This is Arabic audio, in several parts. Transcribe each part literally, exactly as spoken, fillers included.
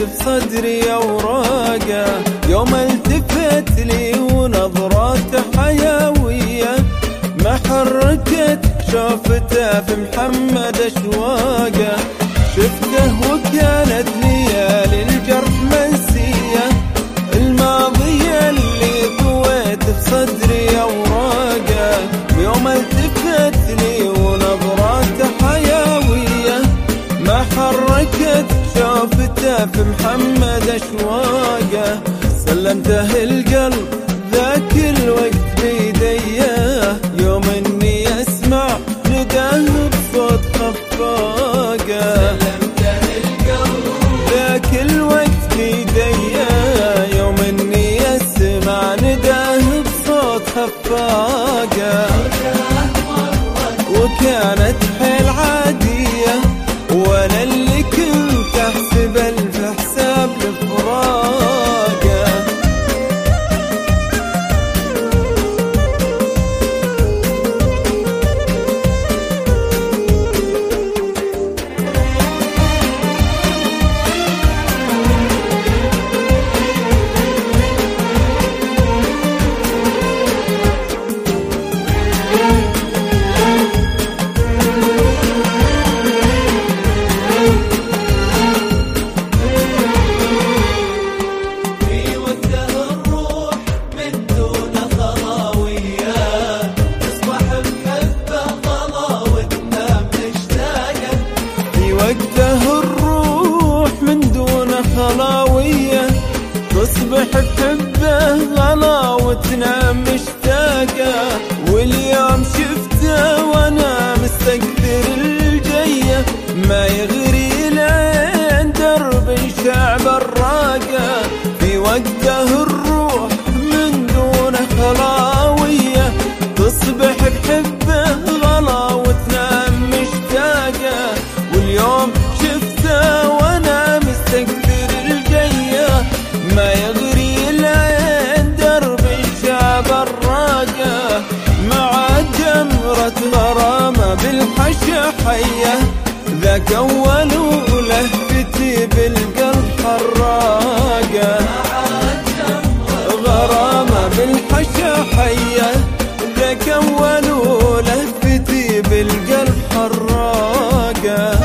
بصدري أوراقه، يوم التفت لي ونظراته حيوية، ما حركت شوفته في محمد أشواقه. شفته وكانت ليالي الجرح منسية، الماضي اللي طويت بصدري أوراقه، يوم التفت لي ونظراته حيوية، ما حركت شوفته في محمد أشواقه. سلمته القلب ذاك الوقت بيديه، يوم اني اسمع نداه بصوت خفاقه. سلمته القلب ذاك الوقت بيديه، يوم اني اسمع نداه بصوت خفاقه. وكانت حيل عادية، وانا اللي كنت احسب الف حساب لفراقه. وقته الروح من دون خلاوية، تصبح بحبه غلا وتنام مشتاقة. واليوم شفته وانا مستكثر الجية، ما يغري لين درب شعب الراقة. في وقته الروح من دون خلاوية، تصبح بحبه غلا وتنام مشتاقة. واليوم شفته وانا مستكثر الجية، ما يغري لين درب شعب الراقة. مع جمرة غرامة بالحشا حية، ذاك أول لهفتي بالقلب حراقة. غرامة بالحشا حية، ذاك أول لهفتي بالقلب حراقة.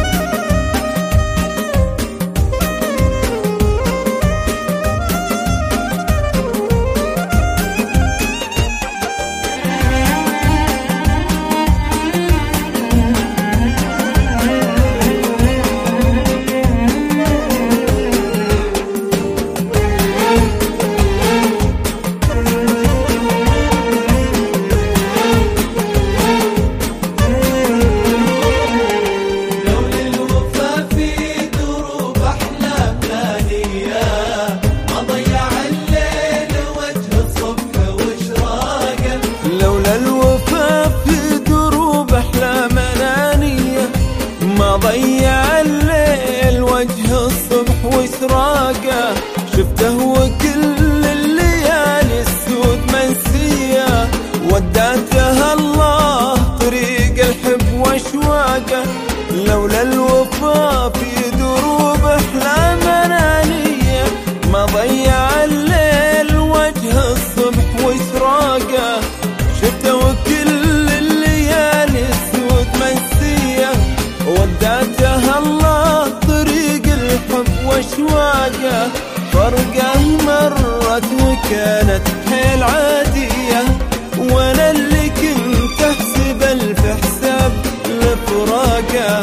ضيع الليل وجه الصبح واشراقه، شفته وكل الليالي السود منسيه، وداته الله طريق الحب واشواقه. لولا الوفا في دروب احلام انانيه، ما ضيع الليل وجه الصبح واشراقه، شفته وكل الليالي السود منسيه، وداته الله طريق الحب واشواقه. فرقه مرت وكانت حيل عادية، وانا اللي كنت احسب الف حساب لفراقه.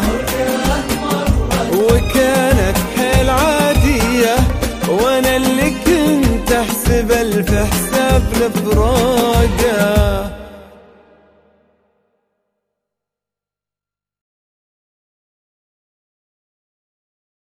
وكانت حيل عادية، وانا اللي كنت احسب الف حساب لفراقه.